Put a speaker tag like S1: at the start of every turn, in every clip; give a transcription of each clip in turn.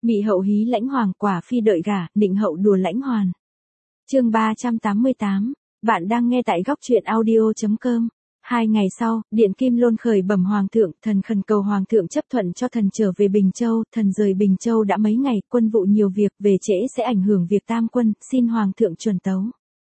S1: Mị hậu hí lãnh hoàng, quả phi đợi gả, định hậu đùa lãnh hoàn. Chương 388, bạn đang nghe tại góc truyện audio.com. 2 ngày sau, Điện Kim Lôn khởi bẩm hoàng thượng, thần khẩn cầu hoàng thượng chấp thuận cho thần trở về Bình Châu, thần rời Bình Châu đã mấy ngày, quân vụ nhiều việc, về trễ sẽ ảnh hưởng việc tam quân, xin hoàng thượng chuẩn tấu.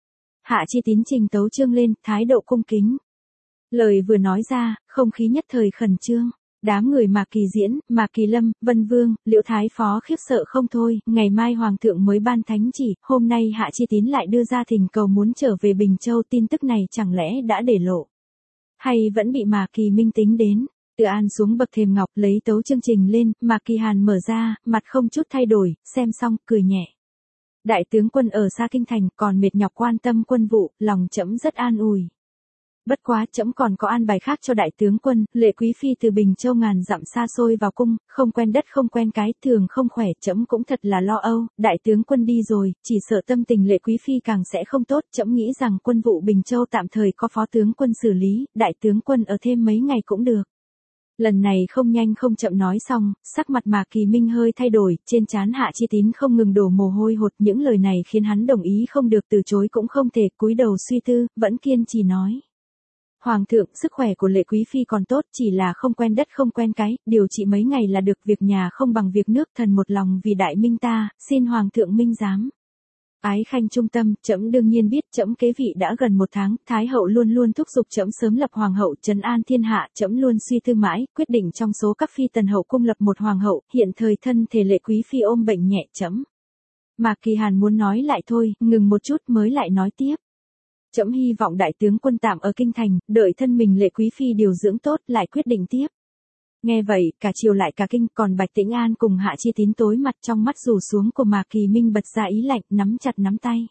S1: Hạ Chi Tín trình tấu chương lên, thái độ cung kính. Lời vừa nói ra, không khí nhất thời khẩn trương. Đám người Mạc Kỳ Diễn, Mạc Kỳ Lâm, Vân Vương, Liễu Thái Phó khiếp sợ không thôi, ngày mai Hoàng thượng mới ban thánh chỉ, hôm nay Hạ Chi Tín lại đưa ra thỉnh cầu muốn trở về Bình Châu, tin tức này chẳng lẽ đã để lộ. Hay vẫn bị Mạc Kỳ Minh tính đến. Từ An xuống bậc thềm ngọc lấy tấu chương trình lên, Mạc Kỳ Hàn mở ra, mặt không chút thay đổi, xem xong, cười nhẹ. Đại tướng quân ở xa kinh thành còn mệt nhọc quan tâm quân vụ, lòng trẫm rất an ủi. Bất quá trẫm còn có an bài khác cho đại tướng quân, Lệ Quý Phi từ Bình Châu ngàn dặm xa xôi vào cung, không quen đất không quen cái, thường không khỏe, trẫm cũng thật là lo âu, đại tướng quân đi rồi, chỉ sợ tâm tình Lệ Quý Phi càng sẽ không tốt, trẫm nghĩ rằng quân vụ Bình Châu tạm thời có phó tướng quân xử lý, đại tướng quân ở thêm mấy ngày cũng được. Lần này không nhanh không chậm nói xong, sắc mặt Mạc Kỳ Minh hơi thay đổi, trên trán Hạ Chi Tín không ngừng đổ mồ hôi hột, những lời này khiến hắn đồng ý không được, từ chối cũng không thể, cúi đầu suy tư, vẫn kiên trì nói. Hoàng thượng, sức khỏe của Lệ Quý Phi còn tốt, chỉ là không quen đất không quen cái, điều trị mấy ngày là được, việc nhà không bằng việc nước, thần một lòng vì đại minh ta, xin Hoàng thượng minh giám. Ái khanh trung tâm, trẫm đương nhiên biết, trẫm kế vị đã gần 1 tháng, Thái hậu luôn luôn thúc giục trẫm sớm lập hoàng hậu, trấn an thiên hạ, trẫm luôn suy tư mãi, quyết định trong số các phi tần hậu cung lập một hoàng hậu, hiện thời thân thể Lệ Quý Phi ôm bệnh nhẹ, trẫm. Mạc Kỳ Hàn muốn nói lại thôi, ngừng một chút mới lại nói tiếp. Trẫm hy vọng đại tướng quân tạm ở kinh thành, đợi thân mình Lệ Quý Phi điều dưỡng tốt, lại quyết định tiếp. Nghe vậy, cả triều lại cả kinh, còn Bạch Tĩnh An cùng Hạ Chi Tín tối mặt, trong mắt rủ xuống của Mạc Kỳ Minh bật ra ý lạnh, nắm chặt nắm tay.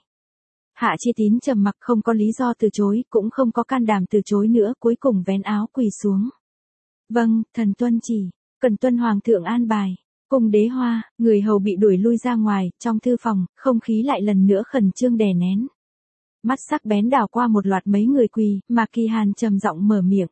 S1: Hạ Chi Tín trầm mặc, không có lý do từ chối, cũng không có can đảm từ chối nữa, cuối cùng vén áo quỳ xuống. Vâng, thần tuân chỉ, cần tuân hoàng thượng an bài. Cùng đế hoa, người hầu bị đuổi lui ra ngoài, trong thư phòng, không khí lại lần nữa khẩn trương đè nén. Mắt sắc bén đảo qua một loạt mấy người quỳ, Mạc Kỳ Hàn trầm giọng mở miệng.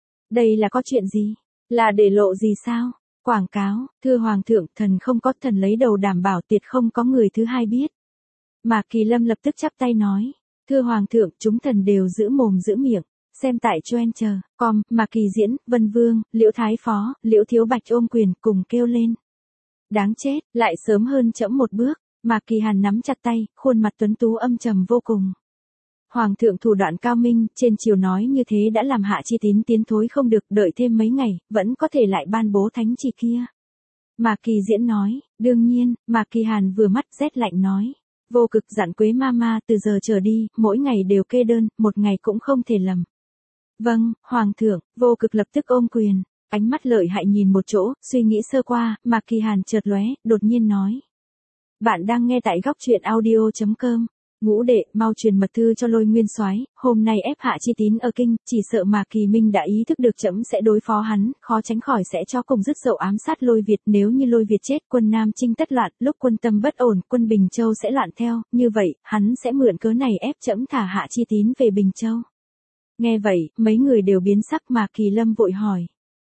S1: Đây là có chuyện gì? Là để lộ gì sao? Quảng cáo, thưa hoàng thượng, thần không có, thần lấy đầu đảm bảo tuyệt không có người thứ hai biết. Mạc Kỳ Lâm lập tức chắp tay nói. Thưa hoàng thượng, chúng thần đều giữ mồm giữ miệng. Xem tại Twitter.com, Mạc Kỳ Diễn, Vân Vương, Liễu Thái Phó, Liễu Thiếu Bạch ôm quyền cùng kêu lên. Đáng chết, lại sớm hơn trẫm một bước. Mạc Kỳ Hàn nắm chặt tay, khuôn mặt tuấn tú âm trầm vô cùng. Hoàng thượng thủ đoạn cao minh, trên triều nói như thế đã làm Hạ Chi Tín tiến thối không được, đợi thêm mấy ngày, vẫn có thể lại ban bố thánh chỉ kia. Mạc Kỳ Diễn nói, đương nhiên, Mạc Kỳ Hàn vừa mắt rét lạnh nói. Vô Cực dặn Quế Mama từ giờ trở đi, mỗi ngày đều kê đơn, một ngày cũng không thể lầm. Vâng, Hoàng thượng, Vô Cực lập tức ôm quyền, ánh mắt lợi hại nhìn một chỗ, suy nghĩ sơ qua, Mạc Kỳ Hàn chợt lóe, đột nhiên nói. Bạn đang nghe tại góc truyện audio.com. Ngũ đệ, mau truyền mật thư cho Lôi Nguyên Soái, hôm nay ép Hạ Chi Tín ở kinh, chỉ sợ Mạc Kỳ Minh đã ý thức được trẫm sẽ đối phó hắn, khó tránh khỏi sẽ cho cùng dứt dậu ám sát Lôi Việt, nếu như Lôi Việt chết, quân Nam Chinh tất loạn, lúc quân tâm bất ổn, quân Bình Châu sẽ loạn theo, như vậy, hắn sẽ mượn cớ này ép trẫm thả Hạ Chi Tín về Bình Châu. Nghe vậy, mấy người đều biến sắc, Mạc Kỳ Lâm vội hỏi.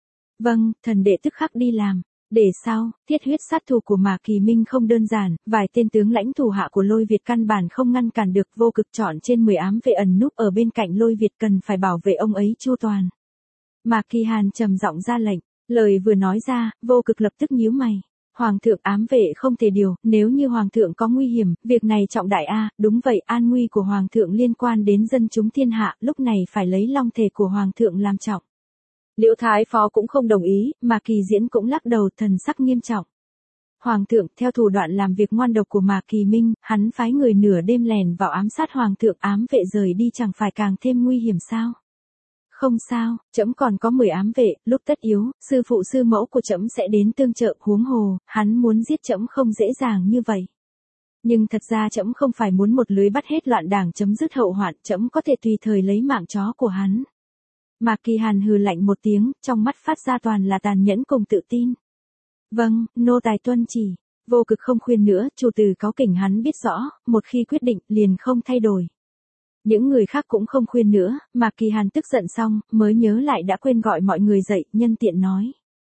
S1: Vâng, thần đệ tức khắc đi làm. Để sao, thiết huyết sát thủ của Mạc Kỳ Minh không đơn giản, vài tên tướng lãnh thủ hạ của Lôi Việt căn bản không ngăn cản được, Vô Cực chọn trên 10 ám vệ ẩn núp ở bên cạnh Lôi Việt, cần phải bảo vệ ông ấy chu toàn. Mạc Kỳ Hàn trầm giọng ra lệnh, lời vừa nói ra, Vô Cực lập tức nhíu mày. Hoàng thượng, ám vệ không thể điều, nếu như Hoàng thượng có nguy hiểm, việc này trọng đại a, đúng vậy, an nguy của Hoàng thượng liên quan đến dân chúng thiên hạ, lúc này phải lấy long thể của Hoàng thượng làm trọng. Liễu Thái Phó cũng không đồng ý, Mạc Kỳ Diễn cũng lắc đầu, thần sắc nghiêm trọng. Hoàng thượng, theo thủ đoạn làm việc ngoan độc của Mạc Kỳ Minh, hắn phái người nửa đêm lèn vào ám sát Hoàng thượng, ám vệ rời đi chẳng phải càng thêm nguy hiểm sao? Không sao, trẫm còn có 10 ám vệ, lúc tất yếu, sư phụ sư mẫu của trẫm sẽ đến tương trợ, huống hồ, hắn muốn giết trẫm không dễ dàng như vậy. Nhưng thật ra trẫm không phải muốn một lưới bắt hết loạn đảng chấm dứt hậu hoạn, trẫm có thể tùy thời lấy mạng chó của hắn. Mạc Kỳ Hàn hừ lạnh một tiếng, trong mắt phát ra toàn là tàn nhẫn cùng tự tin. Vâng, nô tài tuân chỉ. Vô Cực không khuyên nữa, chủ từ cáu kỉnh hắn biết rõ, một khi quyết định, liền không thay đổi. Những người khác cũng không khuyên nữa, Mạc Kỳ Hàn tức giận xong, mới nhớ lại đã quên gọi mọi người dậy, nhân tiện nói.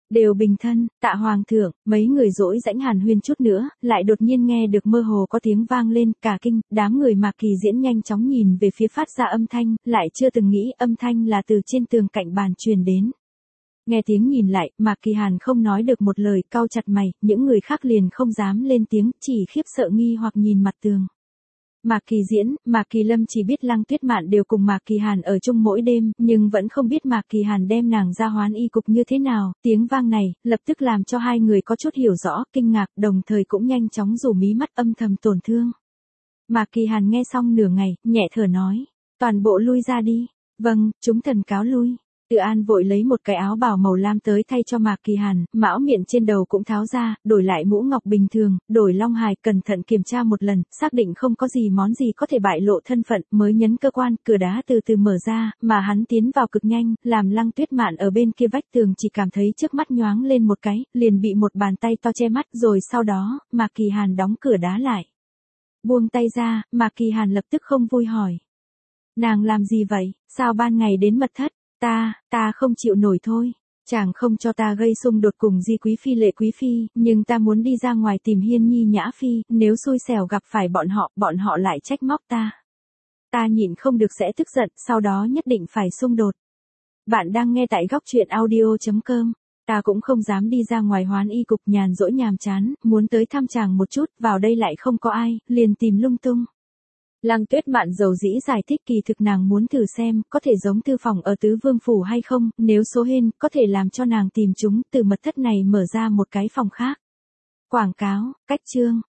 S1: Đều bình thân, tạ hoàng thượng, mấy người dỗi rãnh hàn huyên chút nữa, lại đột nhiên nghe được mơ hồ có tiếng vang lên, cả kinh, đám người Mạc Kỳ Diễn nhanh chóng nhìn về phía phát ra âm thanh, lại chưa từng nghĩ âm thanh là từ trên tường cạnh bàn truyền đến. Nghe tiếng nhìn lại, Mạc Kỳ Hàn không nói được một lời, cau chặt mày, những người khác liền không dám lên tiếng, chỉ khiếp sợ nghi hoặc nhìn mặt tường. Mạc Kỳ Diễn, Mạc Kỳ Lâm chỉ biết Lăng Tuyết Mạn đều cùng Mạc Kỳ Hàn ở chung mỗi đêm, nhưng vẫn không biết Mạc Kỳ Hàn đem nàng ra hoán y cục như thế nào, tiếng vang này, lập tức làm cho hai người có chút hiểu rõ, kinh ngạc, đồng thời cũng nhanh chóng rủ mí mắt âm thầm tổn thương. Mạc Kỳ Hàn nghe xong nửa ngày, nhẹ thở nói, toàn bộ lui ra đi, vâng, chúng thần cáo lui. Từ An vội lấy một cái áo bào màu lam tới thay cho Mạc Kỳ Hàn, mão miệng trên đầu cũng tháo ra, đổi lại mũ ngọc bình thường, đổi long hài, cẩn thận kiểm tra một lần, xác định không có gì món gì có thể bại lộ thân phận, mới nhấn cơ quan, cửa đá từ từ mở ra, mà hắn tiến vào cực nhanh, làm Lăng Tuyết Mạn ở bên kia vách tường chỉ cảm thấy trước mắt nhoáng lên một cái, liền bị một bàn tay to che mắt, rồi sau đó, Mạc Kỳ Hàn đóng cửa đá lại. Buông tay ra, Mạc Kỳ Hàn lập tức không vui hỏi. Nàng làm gì vậy, sao ban ngày đến mật thất? Ta không chịu nổi thôi. Chàng không cho ta gây xung đột cùng Di Quý Phi Lệ Quý Phi, nhưng ta muốn đi ra ngoài tìm Hiên Nhi Nhã Phi, nếu xui xẻo gặp phải bọn họ lại trách móc ta. Ta nhịn không được sẽ tức giận, sau đó nhất định phải xung đột. Bạn đang nghe tại góc truyện audio.com. Ta cũng không dám đi ra ngoài hoán y cục nhàn rỗi nhàm chán, muốn tới thăm chàng một chút, vào đây lại không có ai, liền tìm lung tung. Lăng Tuyết Mạn dầu dĩ giải thích kỳ thực nàng muốn thử xem, có thể giống thư phòng ở Tứ Vương Phủ hay không, nếu số hên, có thể làm cho nàng tìm chúng, từ mật thất này mở ra một cái phòng khác. Quảng cáo, cách chương,